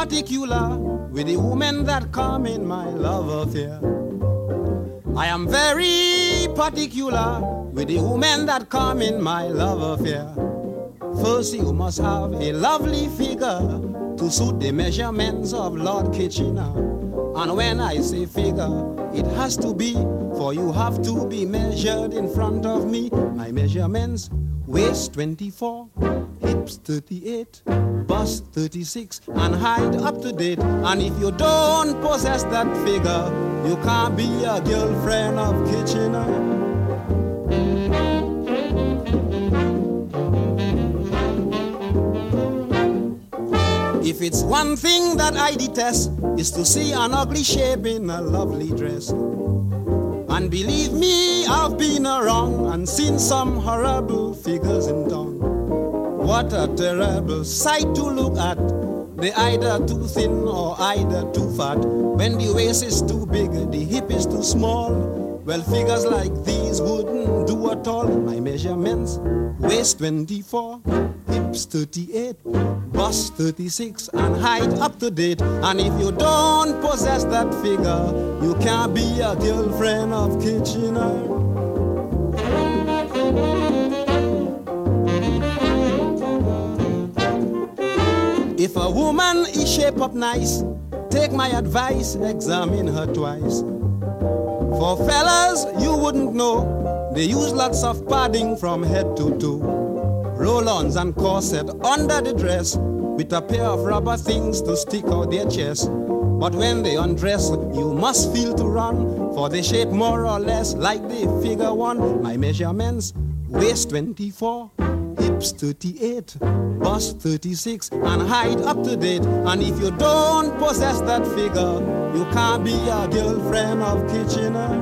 particular with the women that come in my love affair. I am very particular with the women that come in my love affair. First, you must have a lovely figure to suit the measurements of Lord Kitchener. And when I say figure, it has to be, for you have to be measured in front of me. My measurements: waist 24, hips 38, bust 36, and height up to date. And if you don't possess that figure, you can't be a girlfriend of Kitchener. If it's one thing that I detest, is to see an ugly shape in a lovely dress. And believe me, I've been around and seen some horrible figures in town. What a terrible sight to look at. They're either too thin or either too fat. When the waist is too big, the hip is too small. Well, figures like these wouldn't do at all. My measurements: waist 24, hips 38, bust 36, and height up to date. And if you don't possess that figure, you can't be a girlfriend of Kitchener. If a woman is shaped up nice, take my advice, examine her twice. For fellas, you wouldn't know, they use lots of padding from head to toe. Roll-ons and corset under the dress, with a pair of rubber things to stick out their chest. But when they undress, you must feel to run, for they shape more or less like the figure one. My measurements: waist 24, hips 38, bust 36, and height up to date. And if you don't possess that figure, you can't be a girlfriend of Kitchener.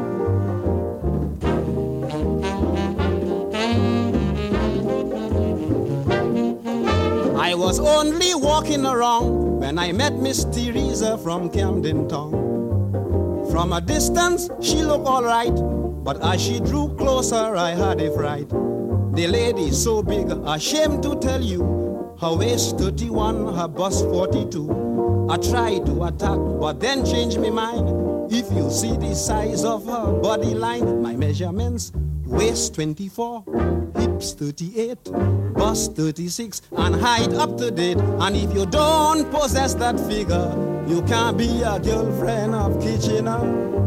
I was only walking around when I met Miss Teresa from Camden Town. From a distance, she looked all right, but as she drew closer, I had a fright. The lady so big, ashamed to tell you, her waist 31, her bust 42. I tried to attack, but then changed my mind. If you see the size of her body line, my measurements: waist 24, hips 38, bust 36, and height up to date. And if you don't possess that figure, you can't be a girlfriend of Kitchener.